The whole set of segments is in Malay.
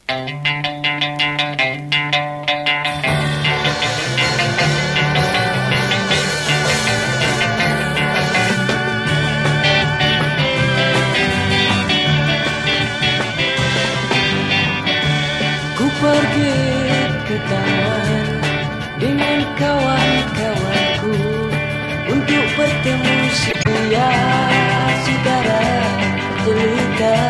Ku pergi ke taman dengan kawan-kawanku untuk bertemu sia saudara jelita.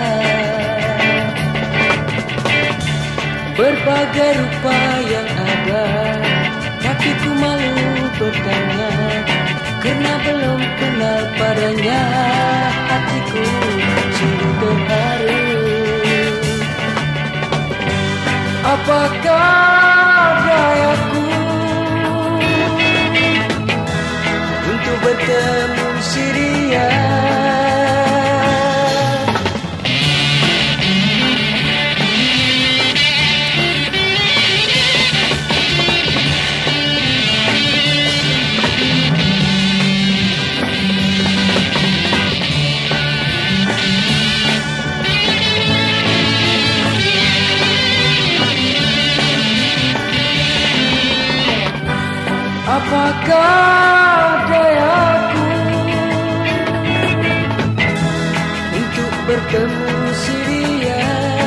Berbagai rupa yang ada, tapi ku malu bertanya karena belum kenal padanya. Hatiku sungguh terharu. Apakah dayaku untuk bertemu si dia? Apakah dayaku untuk bertemu si dia?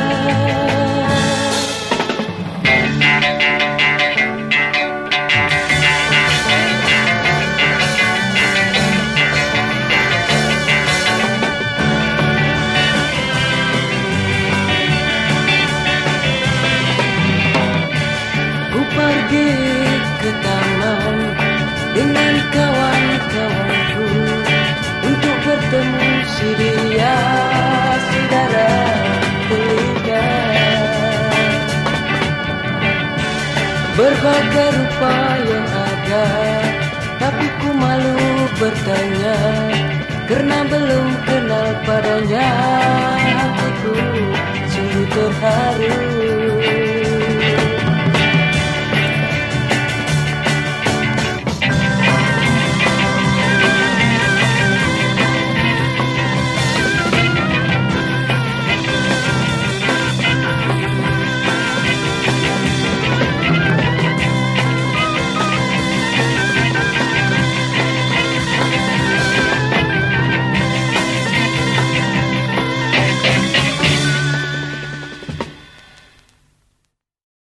Ku pergi ke taman dengan kawan-kawanku untuk bertemu si dia, saudara jelita. Berbagai rupa yang ada, tapi ku malu bertanya karena belum kenal padanya. Hatiku sungguh terharu.